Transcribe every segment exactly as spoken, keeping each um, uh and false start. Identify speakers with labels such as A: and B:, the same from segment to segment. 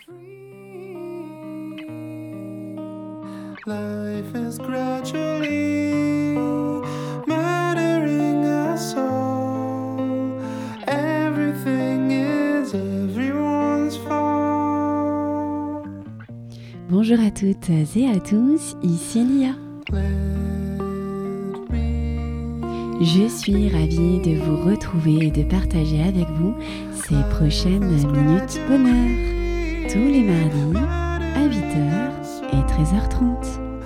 A: Life is gradually murdering us all. Everything is everyone's fault.
B: Bonjour à toutes et à tous, ici Lia. Je suis ravie de vous retrouver et de partager avec vous ces prochaines minutes bonheur, tous les mardis à huit heures et treize heures trente.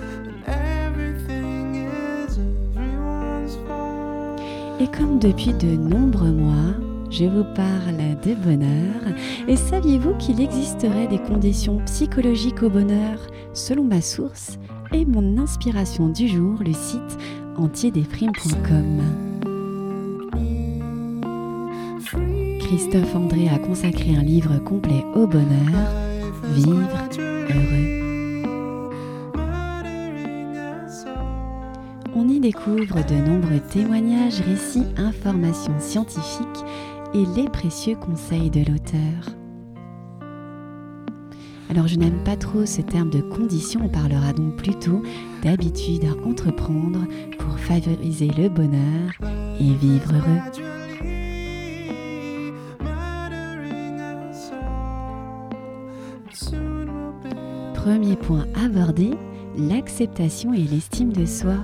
B: Et comme depuis de nombreux mois, je vous parle de bonheur, et saviez-vous qu'il existerait des conditions psychologiques au bonheur selon ma source et mon inspiration du jour, le site antidéprime point com. Christophe André a consacré un livre complet au bonheur, Vivre heureux. On y découvre de nombreux témoignages, récits, informations scientifiques et les précieux conseils de l'auteur. Alors je n'aime pas trop ce terme de condition, on parlera donc plutôt d'habitude à entreprendre pour favoriser le bonheur et vivre heureux. Premier point abordé, l'acceptation et l'estime de soi.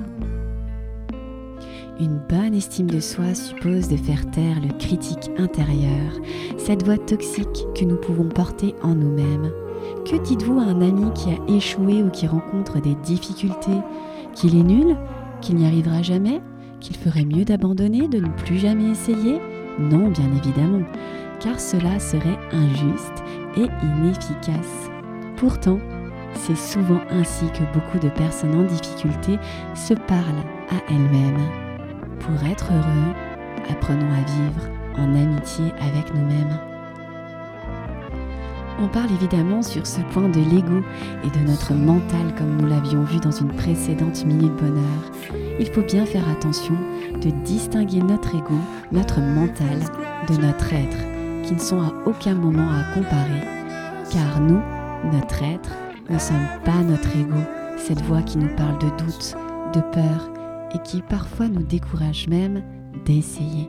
B: Une bonne estime de soi suppose de faire taire le critique intérieur, cette voix toxique que nous pouvons porter en nous-mêmes. Que dites-vous à un ami qui a échoué ou qui rencontre des difficultés? Qu'il est nul? Qu'il n'y arrivera jamais? Qu'il ferait mieux d'abandonner, de ne plus jamais essayer? Non, bien évidemment, car cela serait injuste et inefficace. Pourtant, c'est souvent ainsi que beaucoup de personnes en difficulté se parlent à elles-mêmes. Pour être heureux, apprenons à vivre en amitié avec nous-mêmes. On parle évidemment sur ce point de l'ego et de notre mental comme nous l'avions vu dans une précédente Minute Bonheur. Il faut bien faire attention de distinguer notre ego, notre mental, de notre être, qui ne sont à aucun moment à comparer. Car nous, notre être, ne sommes pas notre ego, cette voix qui nous parle de doute, de peur et qui parfois nous décourage même d'essayer.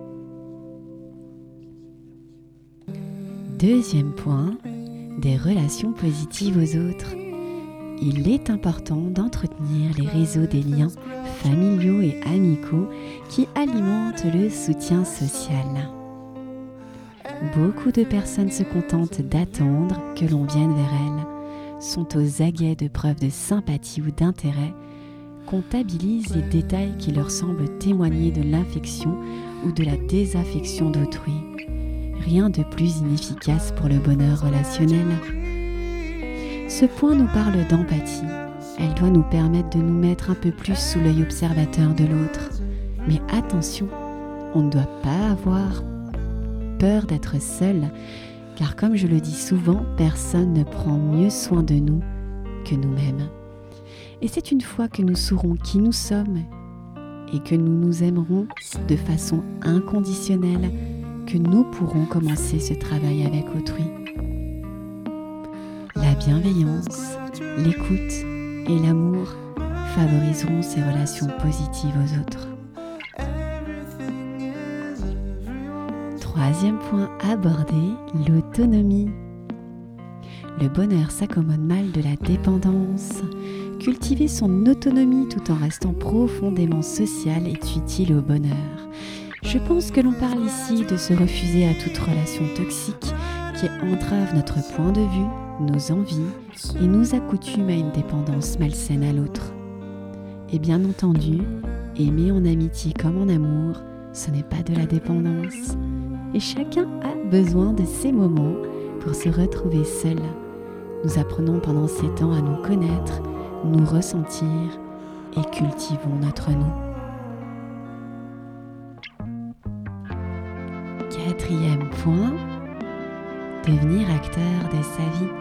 B: Deuxième point, des relations positives aux autres. Il est important d'entretenir les réseaux des liens familiaux et amicaux qui alimentent le soutien social. Beaucoup de personnes se contentent d'attendre que l'on vienne vers elles, sont aux aguets de preuves de sympathie ou d'intérêt, comptabilisent les détails qui leur semblent témoigner de l'infection ou de la désaffection d'autrui. Rien de plus inefficace pour le bonheur relationnel. Ce point nous parle d'empathie. Elle doit nous permettre de nous mettre un peu plus sous l'œil observateur de l'autre. Mais attention, on ne doit pas avoir peur d'être seul, car comme je le dis souvent, personne ne prend mieux soin de nous que nous-mêmes. Et c'est une fois que nous saurons qui nous sommes et que nous nous aimerons de façon inconditionnelle que nous pourrons commencer ce travail avec autrui. La bienveillance, l'écoute et l'amour favoriseront ces relations positives aux autres. Troisième point abordé, l'autonomie. Le bonheur s'accommode mal de la dépendance. Cultiver son autonomie tout en restant profondément social est utile au bonheur. Je pense que l'on parle ici de se refuser à toute relation toxique qui entrave notre point de vue, nos envies et nous accoutume à une dépendance malsaine à l'autre. Et bien entendu, aimer en amitié comme en amour, ce n'est pas de la dépendance. Et chacun a besoin de ces moments pour se retrouver seul. Nous apprenons pendant ces temps à nous connaître, nous ressentir et cultivons notre nous. Quatrième point, devenir acteur de sa vie.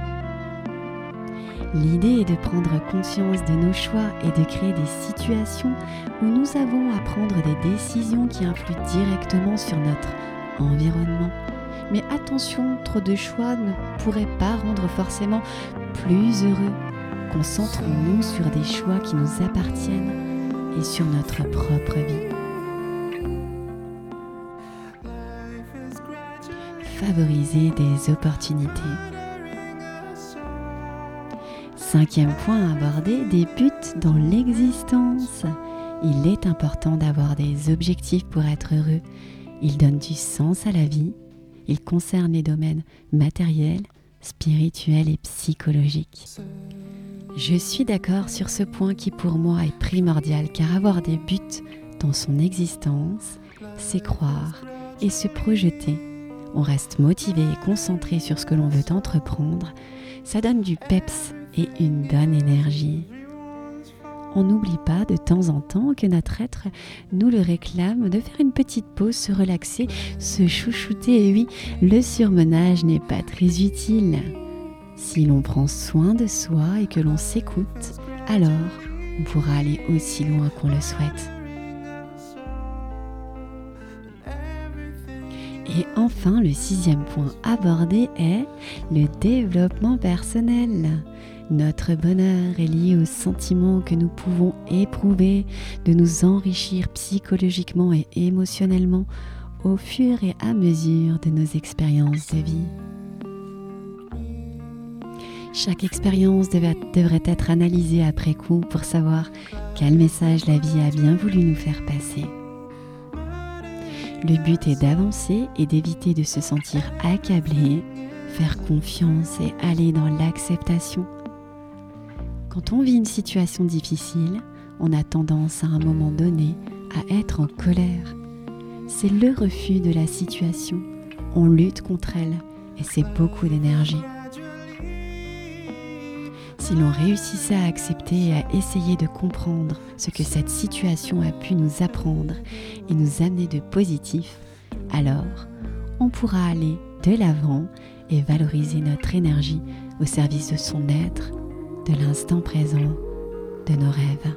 B: L'idée est de prendre conscience de nos choix et de créer des situations où nous avons à prendre des décisions qui influent directement sur notre environnement. Mais attention, trop de choix ne pourrait pas rendre forcément plus heureux. Concentrons-nous sur des choix qui nous appartiennent et sur notre propre vie. Favoriser des opportunités. Cinquième point abordé, des buts dans l'existence. Il est important d'avoir des objectifs pour être heureux. Ils donnent du sens à la vie. Ils concernent les domaines matériels, spirituels et psychologiques. Je suis d'accord sur ce point qui pour moi est primordial, car avoir des buts dans son existence, c'est croire et se projeter. On reste motivé et concentré sur ce que l'on veut entreprendre. Ça donne du peps et une bonne énergie. On n'oublie pas de temps en temps que notre être nous le réclame, de faire une petite pause, se relaxer, se chouchouter. Et oui, le surmenage n'est pas très utile. Si l'on prend soin de soi et que l'on s'écoute, alors on pourra aller aussi loin qu'on le souhaite. Et enfin, le sixième point abordé est le développement personnel. Notre bonheur est lié au sentiment que nous pouvons éprouver de nous enrichir psychologiquement et émotionnellement au fur et à mesure de nos expériences de vie. Chaque expérience devait, devrait être analysée après coup pour savoir quel message la vie a bien voulu nous faire passer. Le but est d'avancer et d'éviter de se sentir accablé, faire confiance et aller dans l'acceptation. Quand on vit une situation difficile, on a tendance à un moment donné à être en colère. C'est le refus de la situation. On lutte contre elle et c'est beaucoup d'énergie. Si l'on réussissait à accepter et à essayer de comprendre ce que cette situation a pu nous apprendre et nous amener de positif, alors on pourra aller de l'avant et valoriser notre énergie au service de son être, de l'instant présent, de nos rêves.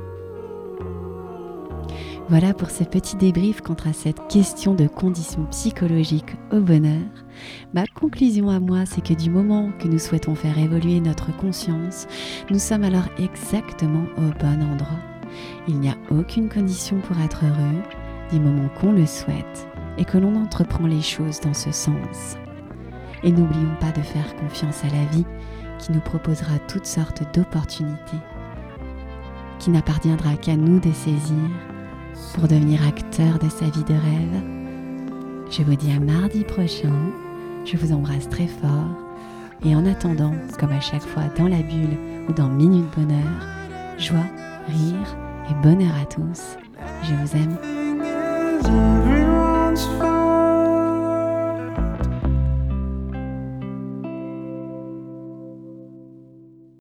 B: Voilà pour ce petit débrief quant à cette question de conditions psychologiques au bonheur. Ma conclusion à moi, c'est que du moment que nous souhaitons faire évoluer notre conscience, nous sommes alors exactement au bon endroit. Il n'y a aucune condition pour être heureux, du moment qu'on le souhaite et que l'on entreprend les choses dans ce sens. Et n'oublions pas de faire confiance à la vie qui nous proposera toutes sortes d'opportunités, qui n'appartiendra qu'à nous de saisir pour devenir acteur de sa vie de rêve. Je vous dis à mardi prochain, je vous embrasse très fort et en attendant, comme à chaque fois dans la bulle ou dans Minute Bonheur, joie, rire et bonheur à tous. Je vous aime.